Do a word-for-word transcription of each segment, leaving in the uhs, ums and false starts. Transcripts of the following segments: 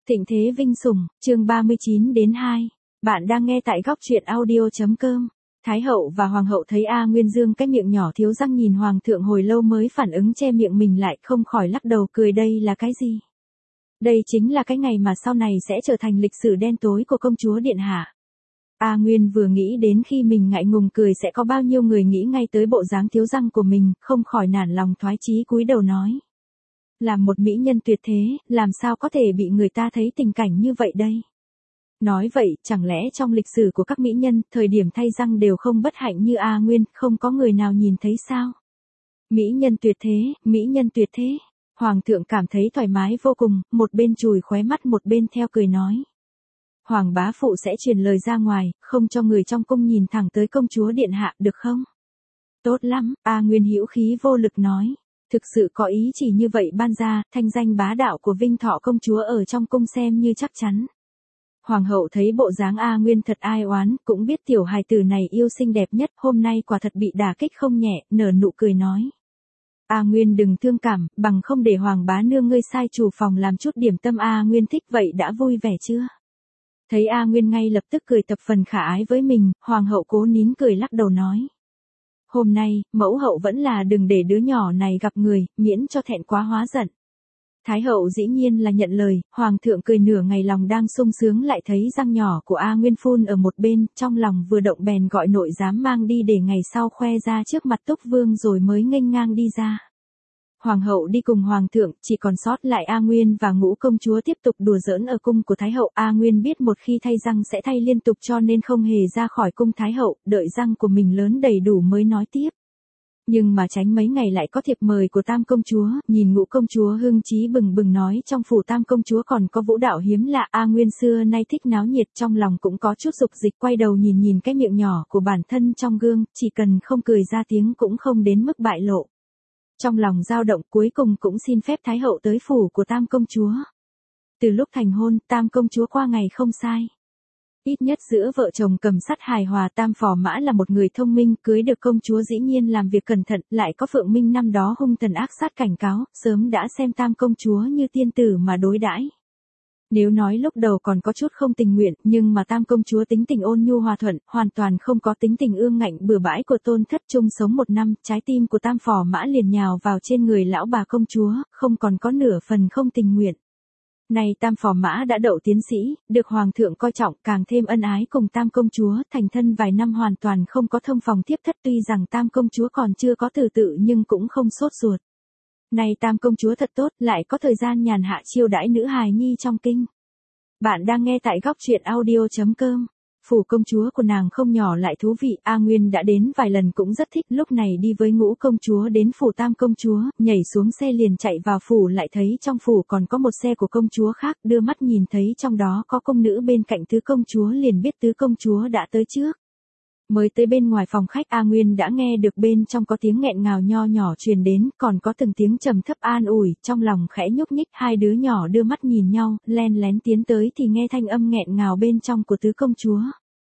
Thịnh thế vinh sủng, chương ba mươi chín đến hai. Bạn đang nghe tại góc truyện audio.com. Thái hậu và hoàng hậu thấy A Nguyên Dương cái miệng nhỏ thiếu răng nhìn hoàng thượng hồi lâu mới phản ứng che miệng mình lại, không khỏi lắc đầu cười. Đây là cái gì? Đây chính là cái ngày mà sau này sẽ trở thành lịch sử đen tối của công chúa điện hạ. A Nguyên vừa nghĩ đến khi mình ngại ngùng cười sẽ có bao nhiêu người nghĩ ngay tới bộ dáng thiếu răng của mình, không khỏi nản lòng thoái chí cúi đầu nói. Là một mỹ nhân tuyệt thế, làm sao có thể bị người ta thấy tình cảnh như vậy đây? Nói vậy, chẳng lẽ trong lịch sử của các mỹ nhân, thời điểm thay răng đều không bất hạnh như A Nguyên, không có người nào nhìn thấy sao? Mỹ nhân tuyệt thế, mỹ nhân tuyệt thế. Hoàng thượng cảm thấy thoải mái vô cùng, một bên chùi khóe mắt một bên theo cười nói. Hoàng bá phụ sẽ truyền lời ra ngoài, không cho người trong cung nhìn thẳng tới công chúa điện hạ, được không? Tốt lắm, A Nguyên hữu khí vô lực nói. Thực sự có ý chỉ như vậy ban ra, thanh danh bá đạo của Vinh Thọ công chúa ở trong cung xem như chắc chắn. Hoàng hậu thấy bộ dáng A Nguyên thật ai oán, cũng biết tiểu hài tử này yêu xinh đẹp nhất, hôm nay quả thật bị đả kích không nhẹ, nở nụ cười nói. A Nguyên đừng thương cảm, bằng không để hoàng bá nương ngươi sai chủ phòng làm chút điểm tâm. A Nguyên thích vậy đã vui vẻ chưa? Thấy A Nguyên ngay lập tức cười tập phần khả ái với mình, hoàng hậu cố nín cười lắc đầu nói. Hôm nay, mẫu hậu vẫn là đừng để đứa nhỏ này gặp người, miễn cho thẹn quá hóa giận. Thái hậu dĩ nhiên là nhận lời, hoàng thượng cười nửa ngày lòng đang sung sướng lại thấy răng nhỏ của A Nguyên phun ở một bên, trong lòng vừa động bèn gọi nội giám mang đi để ngày sau khoe ra trước mặt Túc Vương rồi mới nghênh ngang đi ra. Hoàng hậu đi cùng hoàng thượng, chỉ còn sót lại A Nguyên và ngũ công chúa tiếp tục đùa giỡn ở cung của Thái hậu. A Nguyên biết một khi thay răng sẽ thay liên tục cho nên không hề ra khỏi cung Thái hậu, đợi răng của mình lớn đầy đủ mới nói tiếp. Nhưng mà tránh mấy ngày lại có thiệp mời của Tam công chúa, nhìn ngũ công chúa hưng trí bừng bừng nói trong phủ Tam công chúa còn có vũ đạo hiếm lạ. A Nguyên xưa nay thích náo nhiệt, trong lòng cũng có chút dục dịch, quay đầu nhìn nhìn cái miệng nhỏ của bản thân trong gương, chỉ cần không cười ra tiếng cũng không đến mức bại lộ. Trong lòng dao động cuối cùng cũng xin phép Thái hậu tới phủ của Tam công chúa. Từ lúc thành hôn, Tam công chúa qua ngày không sai. Ít nhất giữa vợ chồng cầm sắt hài hòa. Tam phò mã là một người thông minh, cưới được công chúa dĩ nhiên làm việc cẩn thận, lại có Phượng Minh năm đó hung tàn ác sát cảnh cáo, sớm đã xem Tam công chúa như tiên tử mà đối đãi. Nếu nói lúc đầu còn có chút không tình nguyện, nhưng mà Tam công chúa tính tình ôn nhu hòa thuận, hoàn toàn không có tính tình ương ngạnh bừa bãi của tôn thất. Chung sống một năm, trái tim của Tam phò mã liền nhào vào trên người lão bà công chúa, không còn có nửa phần không tình nguyện. Này Tam phò mã đã đậu tiến sĩ, được hoàng thượng coi trọng, càng thêm ân ái cùng Tam công chúa, thành thân vài năm hoàn toàn không có thông phòng tiếp thất. Tuy rằng Tam công chúa còn chưa có tử tự nhưng cũng không sốt ruột. Này Tam công chúa thật tốt, lại có thời gian nhàn hạ chiêu đãi nữ hài nhi trong kinh. Bạn đang nghe tại góc truyện audio.com. Phủ công chúa của nàng không nhỏ lại thú vị, A Nguyên đã đến vài lần cũng rất thích, lúc này đi với ngũ công chúa đến phủ Tam công chúa, nhảy xuống xe liền chạy vào phủ, lại thấy trong phủ còn có một xe của công chúa khác, đưa mắt nhìn thấy trong đó có công nữ bên cạnh tứ công chúa liền biết tứ công chúa đã tới trước. Mới tới bên ngoài phòng khách, A Nguyên đã nghe được bên trong có tiếng nghẹn ngào nho nhỏ truyền đến, còn có từng tiếng trầm thấp an ủi, trong lòng khẽ nhúc nhích. Hai đứa nhỏ đưa mắt nhìn nhau, len lén tiến tới thì nghe thanh âm nghẹn ngào bên trong của tứ công chúa.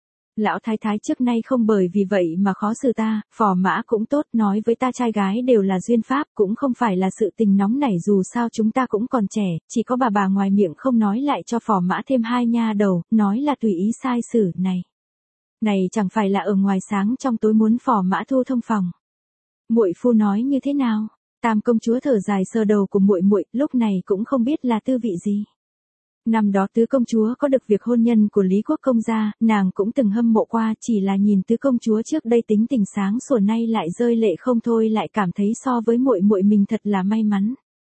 Lão thái thái trước nay không bởi vì vậy mà khó xử ta, phò mã cũng tốt, nói với ta trai gái đều là duyên pháp, cũng không phải là sự tình nóng nảy, dù sao chúng ta cũng còn trẻ, chỉ có bà bà ngoài miệng không nói lại cho phò mã thêm hai nha đầu, nói là tùy ý sai xử. Này Này chẳng phải là ở ngoài sáng trong tối muốn phò mã thu thông phòng. Muội phu nói như thế nào? Tam công chúa thở dài sờ đầu của muội muội, lúc này cũng không biết là tư vị gì. Năm đó tứ công chúa có được việc hôn nhân của Lý Quốc công gia, nàng cũng từng hâm mộ qua, chỉ là nhìn tứ công chúa trước đây tính tình sáng sủa nay lại rơi lệ không thôi, lại cảm thấy so với muội muội mình thật là may mắn.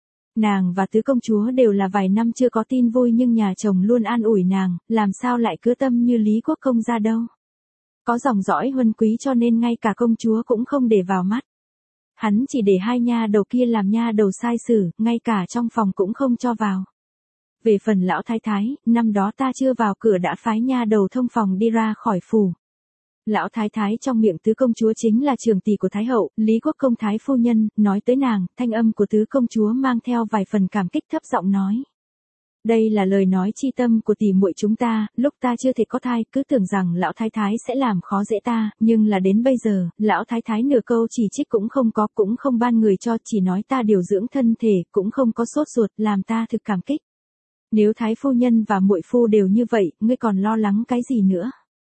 Nàng và tứ công chúa đều là vài năm chưa có tin vui nhưng nhà chồng luôn an ủi nàng, làm sao lại cứ tâm như Lý Quốc công gia đâu. Có dòng dõi huân quý cho nên ngay cả công chúa cũng không để vào mắt. Hắn chỉ để hai nha đầu kia làm nha đầu sai sử, ngay cả trong phòng cũng không cho vào. Về phần lão thái thái, năm đó ta chưa vào cửa đã phái nha đầu thông phòng đi ra khỏi phủ. Lão thái thái trong miệng tứ công chúa chính là trưởng tỷ của Thái hậu, Lý Quốc công thái phu nhân, nói tới nàng, thanh âm của tứ công chúa mang theo vài phần cảm kích, thấp giọng nói. Đây là lời nói chi tâm của tỷ muội chúng ta, lúc ta chưa thể có thai, cứ tưởng rằng lão thái thái sẽ làm khó dễ ta, nhưng là đến bây giờ, lão thái thái nửa câu chỉ trích cũng không có, cũng không ban người cho, chỉ nói ta điều dưỡng thân thể, cũng không có sốt ruột, làm ta thực cảm kích. Nếu thái phu nhân và muội phu đều như vậy, ngươi còn lo lắng cái gì nữa?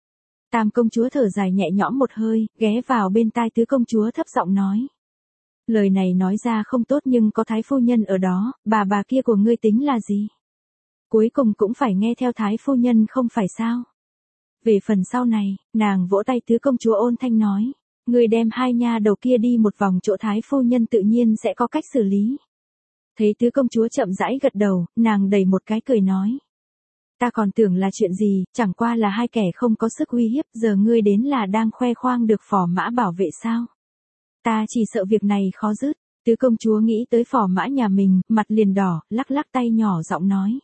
Tam công chúa thở dài nhẹ nhõm một hơi, ghé vào bên tai tứ công chúa thấp giọng nói. Lời này nói ra không tốt nhưng có thái phu nhân ở đó, bà bà kia của ngươi tính là gì? Cuối cùng cũng phải nghe theo thái phu nhân không phải sao? Về phần sau này, nàng vỗ tay tứ công chúa ôn thanh nói. Ngươi đem hai nha đầu kia đi một vòng chỗ thái phu nhân tự nhiên sẽ có cách xử lý. Thấy tứ công chúa chậm rãi gật đầu, nàng đầy một cái cười nói. Ta còn tưởng là chuyện gì, chẳng qua là hai kẻ không có sức uy hiếp, giờ ngươi đến là đang khoe khoang được phò mã bảo vệ sao? Ta chỉ sợ việc này khó dứt. Tứ công chúa nghĩ tới phò mã nhà mình, mặt liền đỏ, lắc lắc tay nhỏ giọng nói.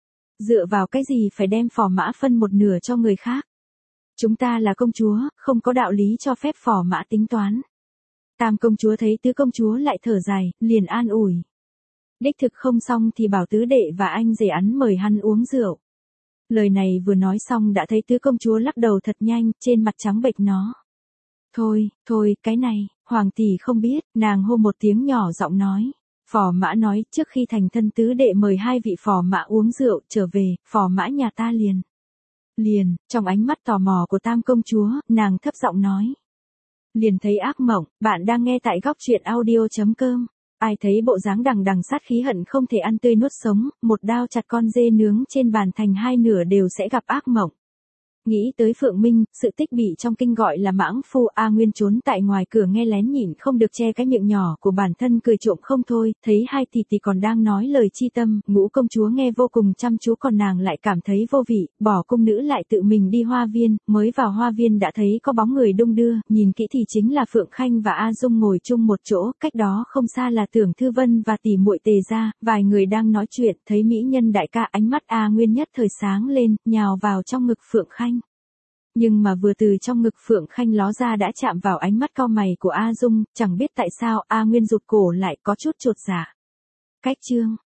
Dựa vào cái gì phải đem phò mã phân một nửa cho người khác? Chúng ta là công chúa, không có đạo lý cho phép phò mã tính toán. Tam công chúa thấy tứ công chúa lại thở dài, liền an ủi. Đích thực không xong thì bảo tứ đệ và anh rể ắn mời hắn uống rượu. Lời này vừa nói xong đã thấy tứ công chúa lắc đầu thật nhanh, trên mặt trắng bệch nó. Thôi, thôi, cái này, hoàng tỷ không biết, nàng hô một tiếng nhỏ giọng nói. Phò mã nói, trước khi thành thân tứ đệ mời hai vị phò mã uống rượu, trở về, phò mã nhà ta liền. Liền, trong ánh mắt tò mò của tam công chúa, nàng thấp giọng nói. Liền thấy ác mộng, bạn đang nghe tại góc truyện audio.com. Ai thấy bộ dáng đằng đằng sát khí hận không thể ăn tươi nuốt sống, một đao chặt con dê nướng trên bàn thành hai nửa đều sẽ gặp ác mộng. Nghĩ tới Phượng Minh, sự tích bị trong kinh gọi là mãng phu. A Nguyên trốn tại ngoài cửa nghe lén nhìn không được che cái miệng nhỏ của bản thân cười trộm không thôi, thấy hai tỷ tỷ còn đang nói lời chi tâm, ngũ công chúa nghe vô cùng chăm chú còn nàng lại cảm thấy vô vị, bỏ cung nữ lại tự mình đi hoa viên, mới vào hoa viên đã thấy có bóng người đung đưa, nhìn kỹ thì chính là Phượng Khanh và A Dung ngồi chung một chỗ, cách đó không xa là Tưởng Thư Vân và tỷ muội Tề gia, vài người đang nói chuyện, thấy mỹ nhân đại ca ánh mắt A Nguyên nhất thời sáng lên, nhào vào trong ngực Phượng Khanh. Nhưng mà vừa từ trong ngực Phượng Khanh ló ra đã chạm vào ánh mắt cau mày của A Dung, chẳng biết tại sao A Nguyên rụt cổ lại có chút chột dạ. Cách chương